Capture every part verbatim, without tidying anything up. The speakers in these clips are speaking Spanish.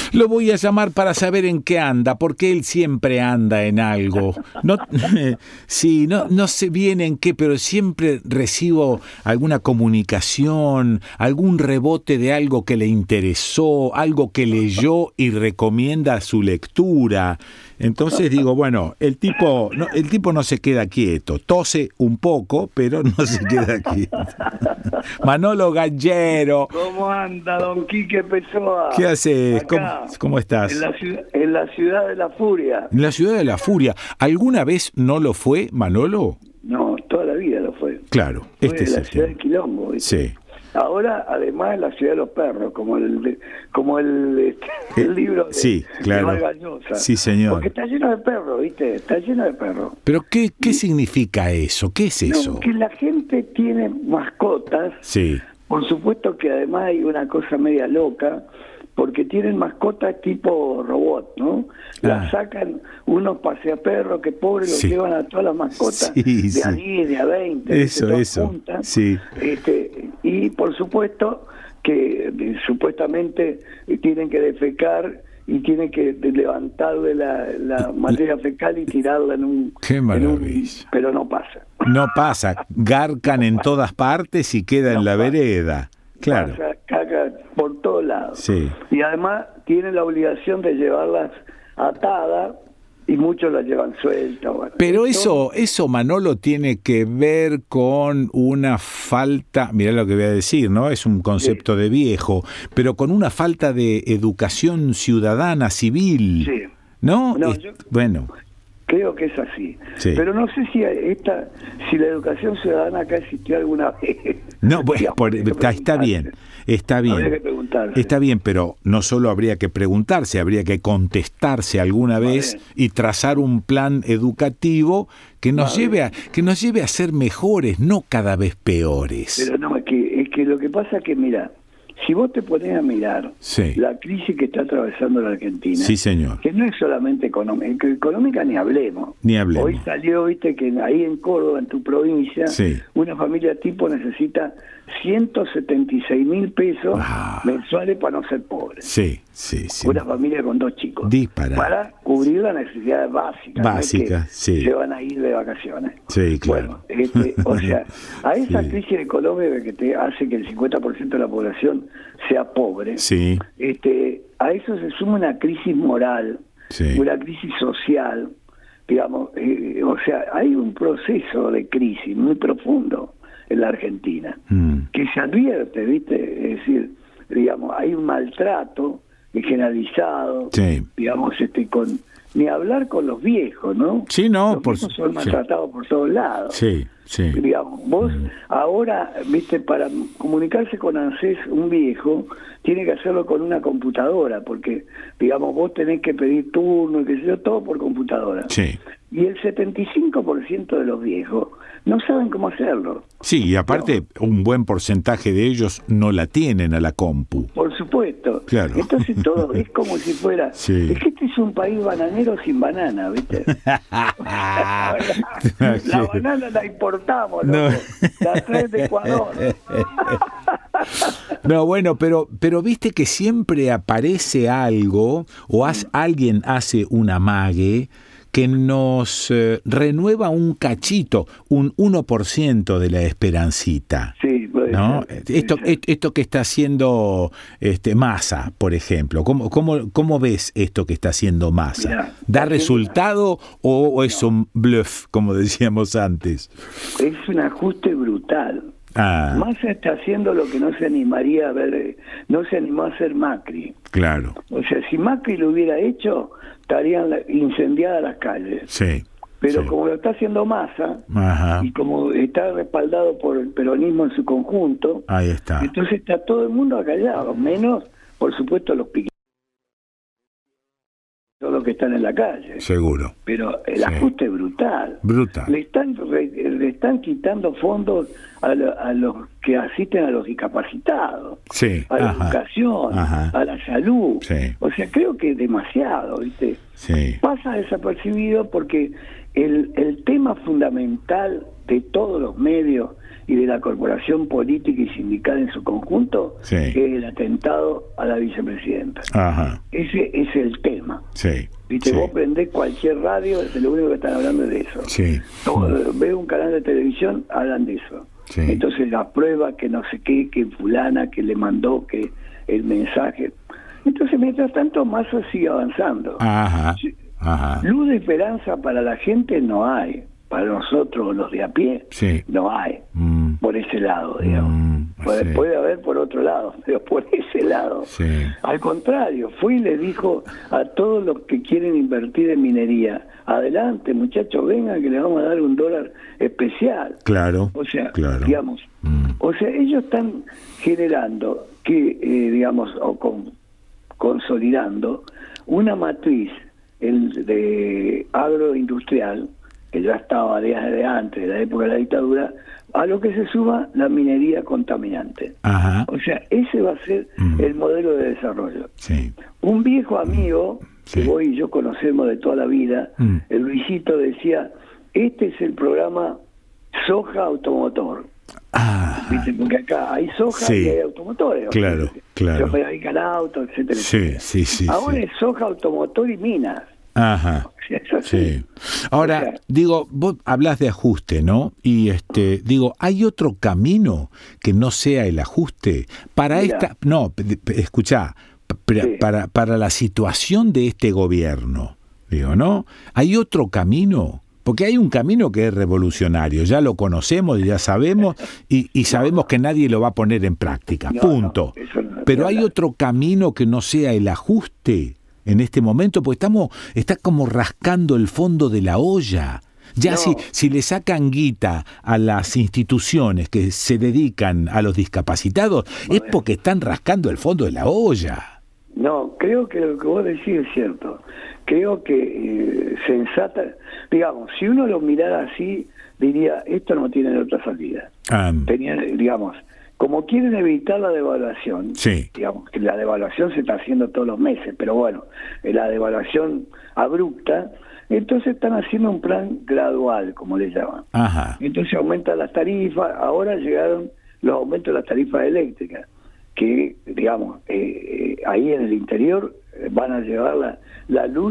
Lo voy a llamar para saber en qué anda, porque él siempre anda en algo. No, sí, no, no sé bien en qué, pero siempre recibo alguna comunicación, algún rebote de algo que le interesó, algo que leyó y recomienda su lectura. Entonces digo, bueno, el tipo, no, el tipo no se queda quieto, tose un poco, pero no se queda quieto. Manolo Gallero. ¿Cómo anda, don Quique Pessoa? ¿Qué haces? ¿Cómo, ¿Cómo estás? En la, en la ciudad de la furia. En la ciudad de la furia. ¿Alguna vez no lo fue, Manolo? No, toda la vida lo fue. Claro, fue este es la el ciudad tema. de Quilombo, ¿viste? Sí. Ahora, además, es la ciudad de los perros, como el como el, este, el libro de, sí, claro. de Vargallosa. Sí, señor. Porque está lleno de perros, ¿viste? Está lleno de perros. ¿Pero qué, qué y, significa eso? ¿Qué es eso? No, que la gente tiene mascotas. Sí. Por supuesto que además hay una cosa media loca, porque tienen mascotas tipo robot, ¿no? Las ah. sacan unos paseaperros que pobres los sí. llevan a todas las mascotas, sí, de sí. a diez, de a veinte. Eso, eso. Juntas, sí. Este, y por supuesto que eh, supuestamente eh, tienen que defecar y tienen que levantarle la, la materia fecal y tirarla en un... ¡Qué maravilla! En un, pero no pasa. No pasa. Garcan en todas partes y queda no en la pasa. vereda. Claro. Pasa, caca por todos lados. Sí. Y además tienen la obligación de llevarlas atadas y muchos las llevan sueltas. Bueno, pero eso, eso, Manolo, tiene que ver con una falta, mirá lo que voy a decir, ¿no? Es un concepto sí. de viejo, pero con una falta de educación ciudadana, civil. Sí. ¿No? no es, yo... Bueno. Creo que es así. Sí. Pero no sé si esta, si la educación ciudadana acá existió alguna vez. No, bueno, por, está, está bien, está bien. Habría que preguntarse. Está bien, pero no solo habría que preguntarse, habría que contestarse alguna vez vale. y trazar un plan educativo que nos vale. lleve a que nos lleve a ser mejores, no cada vez peores. Pero no, es que, es que lo que pasa es que, mira, si vos te pones a mirar sí. la crisis que está atravesando la Argentina, sí, señor. que no es solamente económica, económica ni hablemos. Ni hablemos. Hoy salió, viste, que ahí en Córdoba, en tu provincia, sí. una familia tipo necesita ciento setenta y seis mil pesos ah. mensuales para no ser pobre. Sí, sí, sí. Una familia con dos chicos. Disparado. Para cubrir las necesidades básicas. Básicas, ¿no? que sí. Se van a ir de vacaciones. Sí, claro. Bueno, este, o sea, a esa sí. crisis económica que te hace que el cincuenta por ciento de la población sea pobre, sí. este, a eso se suma una crisis moral, sí. una crisis social, digamos, eh, o sea, hay un proceso de crisis muy profundo en la Argentina, mm. que se advierte, ¿viste? Es decir, digamos, hay un maltrato generalizado, sí. digamos, este, con ni hablar con los viejos, ¿no? Sí, no, los por viejos son maltratados sí. por todos lados. Sí, sí. Digamos, vos mm. ahora, ¿viste? Para comunicarse con ANSES, un viejo tiene que hacerlo con una computadora, porque, digamos, vos tenés que pedir turno y qué sé yo, todo por computadora. Sí. Y el setenta y cinco por ciento de los viejos no saben cómo hacerlo. Sí, y aparte no. un buen porcentaje de ellos no la tienen a la compu. Por supuesto. Claro. Entonces todo es como si fuera... Sí. Es que este es un país bananero sin banana, ¿viste? la, la banana la importamos, no. La traen de Ecuador. No, bueno, pero pero viste que siempre aparece algo o has, alguien hace un amague que nos eh, renueva un cachito, un uno por ciento de la esperancita. Sí, puede ¿no? ser, Esto, puede ser. esto que está haciendo este, Massa, por ejemplo, ¿cómo, cómo, cómo ves esto que está haciendo Massa? Mirá, ¿Da resultado o, o es no. un bluff, como decíamos antes? Es un ajuste brutal. Ah. Massa está haciendo lo que no se animaría a ver, no se animó a hacer Macri. Claro. O sea, si Macri lo hubiera hecho, estarían incendiadas las calles. Sí. Pero sí. como lo está haciendo Massa, Ajá. y como está respaldado por el peronismo en su conjunto, ahí está. Entonces está todo el mundo acallado, menos, por supuesto, los piquetes, todos los que están en la calle. Seguro. Pero el sí. ajuste es brutal. Brutal. Le están, le están quitando fondos a, lo, a los que asisten a los discapacitados, sí. a la Ajá. educación, Ajá. a la salud. Sí. O sea, creo que es demasiado, ¿viste? Sí. Pasa desapercibido porque el, el tema fundamental de todos los medios y de la corporación política y sindical en su conjunto, sí. que es el atentado a la vicepresidenta. Ajá. Ese es el tema. Sí. Viste, sí. vos prendés cualquier radio, lo único que están hablando es de eso. Sí. Todo, ves un canal de televisión, hablan de eso. Sí. Entonces la prueba que no sé qué, que fulana, que le mandó, que el mensaje. Entonces, mientras tanto, Massa sigue avanzando. Ajá. Ajá. Luz de esperanza para la gente no hay. Para nosotros, los de a pie, sí. no hay. Mm. Por ese lado, digamos. Mm, puede, sí. puede haber por otro lado, pero por ese lado. Sí. Al contrario, fue y le dijo a todos los que quieren invertir en minería, adelante, muchachos, vengan que les vamos a dar un dólar especial. Claro. O sea, claro. digamos, mm. o sea, ellos están generando que, eh, digamos, o con, consolidando una matriz el de agroindustrial, que ya estaba desde antes, de la época de la dictadura, a lo que se suma la minería contaminante. Ajá. O sea, ese va a ser mm. el modelo de desarrollo. Sí. Un viejo amigo, sí. que vos y yo conocemos de toda la vida, mm. el Luisito decía, este es el programa soja automotor. Ah. ¿Viste? Porque acá hay soja sí. y hay automotores. Claro, o sea, claro. Se fabrican autos, etcétera. Sí, etcétera. sí, sí. Ahora sí. es soja automotor y minas. Ajá. Sí. Ahora, o sea, digo, vos hablas de ajuste, ¿no? Y este, digo, ¿hay otro camino que no sea el ajuste? Para mira. esta, no, escuchá, para, sí. para, para la situación de este gobierno, digo, ¿no? ¿Hay otro camino? Porque hay un camino que es revolucionario, ya lo conocemos y ya sabemos, y, y sabemos no, que nadie lo va a poner en práctica, no, punto. No, no, Pero hay otro camino que no sea el ajuste en este momento, porque estamos, está como rascando el fondo de la olla. Ya no. si, si le sacan guita a las instituciones que se dedican a los discapacitados, bueno, es porque están rascando el fondo de la olla. No, creo que lo que vos decís es cierto. Creo que eh, sensata, digamos, si uno lo mirara así, diría, esto no tiene otra salida. Um, Tenían, digamos, como quieren evitar la devaluación, sí. digamos, que la devaluación se está haciendo todos los meses, pero bueno, la devaluación abrupta, entonces están haciendo un plan gradual, como le llaman. Ajá. Entonces aumentan las tarifas, ahora llegaron los aumentos de las tarifas eléctricas, que, digamos, eh, eh, ahí en el interior van a llevar la, la luz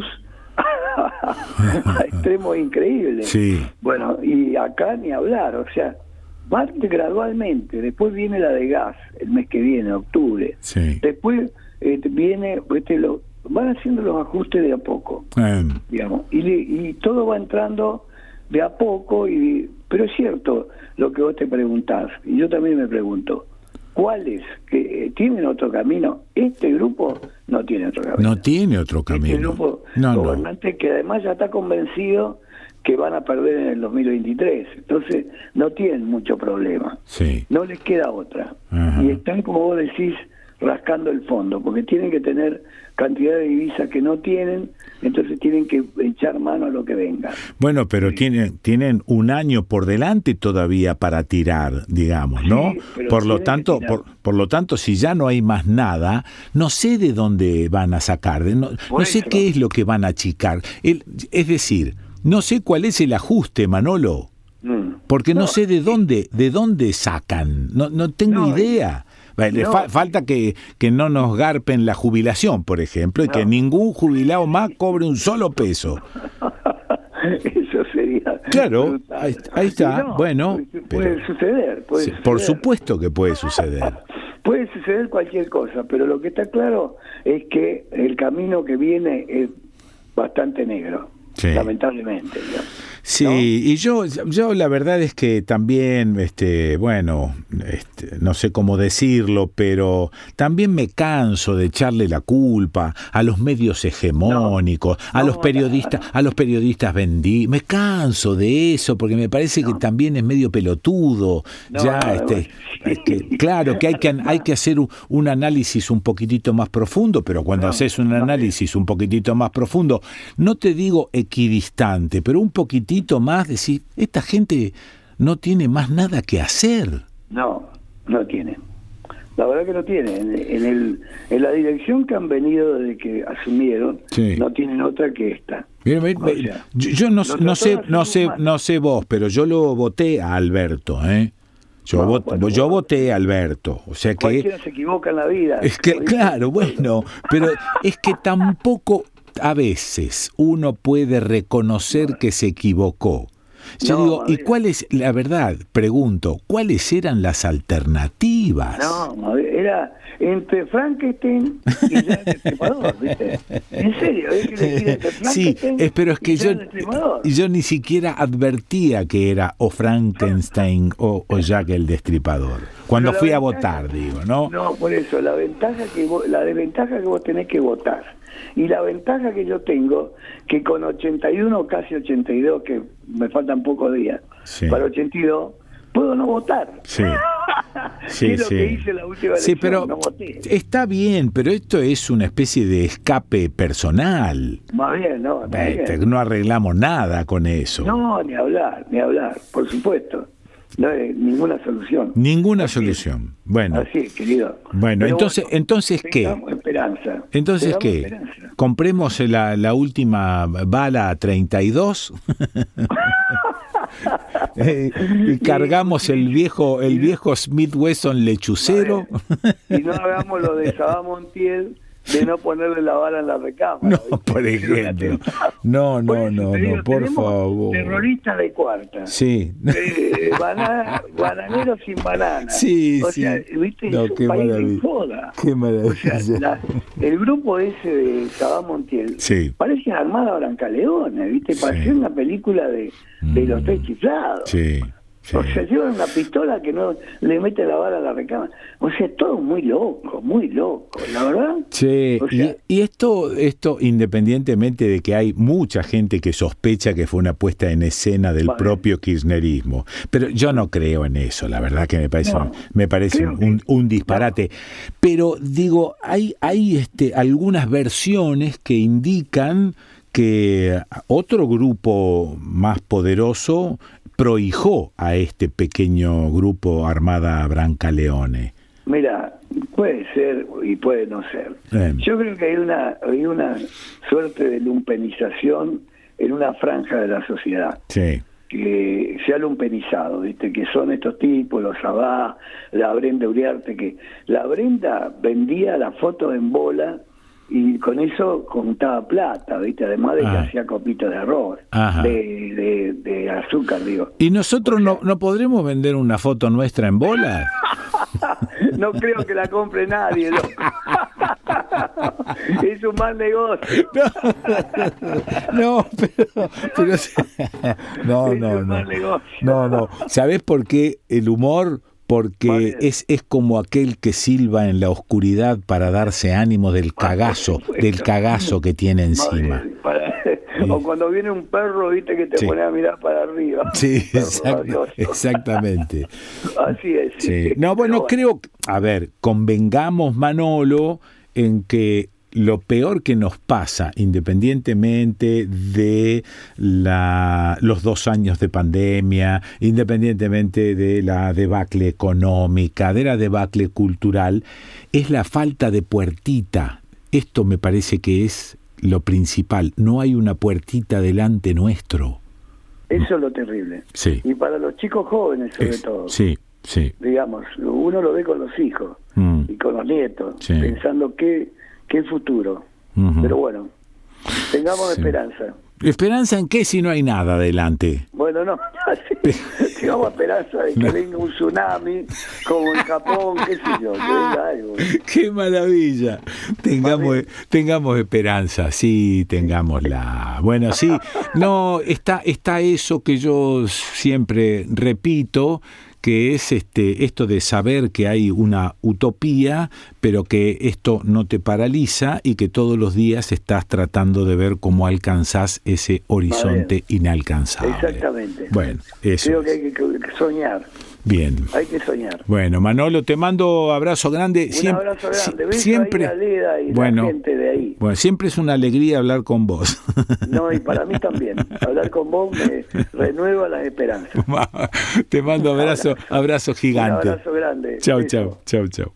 a extremos increíbles. Sí. Bueno, y acá ni hablar, o sea, va gradualmente, después viene la de gas el mes que viene, octubre. Sí. Después eh, viene, este, lo, van haciendo los ajustes de a poco, um. digamos, y, y todo va entrando de a poco, y pero es cierto lo que vos te preguntás, y yo también me pregunto, ¿cuáles que tienen otro camino? Este grupo no tiene otro camino. No tiene otro camino. Este grupo no, gobernante no. que además ya está convencido que van a perder en el dos mil veintitrés. Entonces no tienen mucho problema. Sí. No les queda otra. Ajá. Y están, como vos decís, rascando el fondo, porque tienen que tener cantidad de divisas que no tienen, entonces tienen que echar mano a lo que venga. Bueno, pero sí. tienen tienen un año por delante todavía para tirar, digamos, ¿no? Sí, por lo tanto, por, por lo tanto, si ya no hay más nada, no sé de dónde van a sacar, no, no sé qué es lo que van a achicar. El, es decir, no sé cuál es el ajuste, Manolo, mm. porque no, no sé de dónde de dónde sacan, no no tengo no, idea. Le no. fa- falta que, que no nos garpen la jubilación, por ejemplo, y no. que ningún jubilado más cobre un solo peso. Eso sería... Claro, ahí, ahí está, no, bueno... Puede pero, suceder, puede sí, suceder. Por supuesto que puede suceder. Puede suceder cualquier cosa, pero lo que está claro es que el camino que viene es bastante negro, sí. lamentablemente, digamos. Sí, ¿no? y yo, yo la verdad es que también, este, bueno, este, no sé cómo decirlo, pero también me canso de echarle la culpa a los medios hegemónicos, no, a los no, periodistas, no, no. a los periodistas vendidos. Me canso de eso porque me parece no. que también es medio pelotudo. No, ya, no, este, no. este, claro que hay que hay que hacer un, un análisis un poquitito más profundo, pero cuando no, haces un análisis un poquitito más profundo, no te digo equidistante, pero un poquitito más, decir, esta gente no tiene más nada que hacer. No, no tiene. La verdad que no tiene. En, en, el, en la dirección que han venido desde que asumieron, sí. no tienen otra que esta. Mira, mira, o sea, yo, yo no, no sé, no sé, no sé vos, pero yo lo voté a Alberto, ¿eh? Yo, no, voté, bueno, yo voté Alberto, o sea que... Cualquiera se equivoca en la vida. Es que, claro, bueno, pero es que tampoco a veces uno puede reconocer que se equivocó. Yo no, digo, ¿y cuál es, la verdad, pregunto, cuáles eran las alternativas? No, era entre Frankenstein y Jack el Destripador, ¿viste? En serio, es que elegir entre Frankenstein sí, es, pero es que y yo, Jack el Destripador. yo ni siquiera advertía que era o Frankenstein o, o Jack el Destripador. Cuando fui ventaja, a votar, digo, ¿no? No, por eso, la ventaja que vos, la desventaja que vos tenés que votar. Y la ventaja que yo tengo, que con ochenta y uno, casi ochenta y dos, que me faltan pocos días, sí. para ochenta y dos, puedo no votar. Sí. Sí, es lo sí. que hice la última elección, sí, pero no voté. Está bien, pero esto es una especie de escape personal. Más bien, no, Este, no arreglamos nada con eso. No, ni hablar, ni hablar, por supuesto. No hay ninguna solución. Ninguna así solución. Es. Bueno. Así es, querido. Bueno, Pero entonces, bueno, entonces ¿qué? Tengamos esperanza. Entonces, tengamos ¿qué? Esperanza. ¿Compremos la, la última bala treinta y dos? eh, y cargamos el viejo el viejo Smith Wesson lechucero. Y no hagamos lo de Sabá Montiel de no ponerle la bala en la recámara. No, ¿viste? por ejemplo. No, no, Por no, digo, no, por tenemos favor. Terroristas de cuarta. Sí. Eh, banana, bananeros sin banana. Sí, o sí. sea, viste, No, es un qué país maravilla. de joda. Qué maravilla. O sea, la, el grupo ese de Sabá Montiel Sí. parece Armada Brancaleone, viste, parecía Sí. una película de, de Mm. los tres chiflados. Sí. Sí. O sea, llevan una pistola que no le mete la bala a la recámara. O sea, todo muy loco, muy loco, la verdad. Sí, O sea, y, y esto, esto independientemente de que hay mucha gente que sospecha que fue una puesta en escena del Vale. propio kirchnerismo, pero yo no creo en eso, la verdad que me parece, No, un, me parece creo un, que- un, un disparate. Pero digo, hay, hay este, algunas versiones que indican que otro grupo más poderoso prohijó a este pequeño grupo Armada Brancaleone. Mira, puede ser y puede no ser. Eh. Yo creo que hay una, hay una suerte de lumpenización en una franja de la sociedad. Sí. Que se ha lumpenizado, ¿viste? Que son estos tipos, los Sabá, la Brenda Uriarte, que la Brenda vendía la foto en bola y con eso contaba plata, ¿viste? Además de que Ah. hacía copitos de arroz, Ajá. de, de, de azúcar, digo. ¿Y nosotros no, no podremos vender una foto nuestra en bola? No creo que la compre nadie, ¿no? Es un mal negocio. No, pero... pero no, Es no, un no. mal negocio. No, no. ¿Sabés por qué el humor? Porque Vale. es, es como aquel que silba en la oscuridad para darse ánimo del cagazo, supuesto. del cagazo que tiene encima. Madre, para- O cuando viene un perro, viste, que te Sí. pone a mirar para arriba. Sí, Perro exact- rabioso. exactamente. Así es. Sí. No, bueno, creo, a ver, convengamos, Manolo, en que lo peor que nos pasa, independientemente de la, los dos años de pandemia, independientemente de la debacle económica, de la debacle cultural, es la falta de puertita. Esto me parece que es lo principal. No hay una puertita delante nuestro. Eso es lo terrible. Sí. Y para los chicos jóvenes, sobre Es- todo. sí, sí. Digamos, uno lo ve con los hijos Mm. y con los nietos, Sí. pensando qué, qué futuro. Ujú. Pero bueno, tengamos Sí. esperanza. ¿Esperanza en qué si no hay nada adelante? Bueno, no, sí, tengamos esperanza de que No. venga un tsunami como en Japón, qué sé yo, que venga algo. ¡Qué maravilla! Tengamos, tengamos esperanza, sí, tengámosla. Bueno, sí, no, está, está eso que yo siempre repito, que es este esto de saber que hay una utopía, pero que esto no te paraliza y que todos los días estás tratando de ver cómo alcanzás ese horizonte inalcanzable. Exactamente. Bueno, eso Creo que es. hay que, que soñar, Bien. hay que soñar. Bueno, Manolo, te mando abrazo grande. Un Siempre, abrazo grande. si- Beso siempre, ahí a Leda y bueno, la gente de ahí. bueno, siempre es una alegría hablar con vos. No, y para mí también. Hablar con vos me renueva las esperanzas. Te mando abrazo, abrazo gigante. Un abrazo grande. Chau, Beso. chau, chau, chau.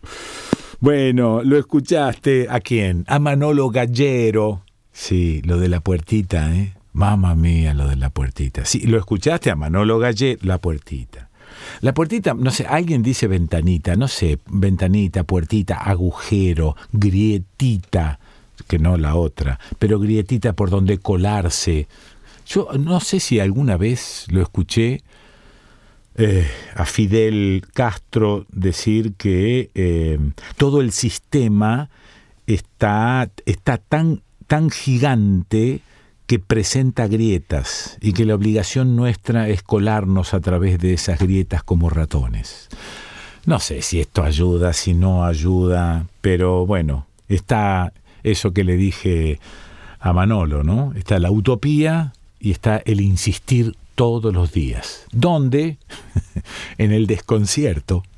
Bueno, lo escuchaste, ¿a quién? A Manolo Gallero. Sí, lo de la puertita, ¿eh? Mamma mía, lo de la puertita. Sí, lo escuchaste a Manolo Gallero, la puertita. La puertita, no sé, alguien dice ventanita, no sé, ventanita, puertita, agujero, grietita, que no la otra, pero grietita por donde colarse. Yo no sé si alguna vez lo escuché eh, a Fidel Castro decir que eh, todo el sistema está, está tan, tan gigante que presenta grietas y que la obligación nuestra es colarnos a través de esas grietas como ratones. No sé si esto ayuda, si no ayuda, pero bueno, está eso que le dije a Manolo, ¿no? Está la utopía y está el insistir todos los días. ¿Dónde? En el desconcierto.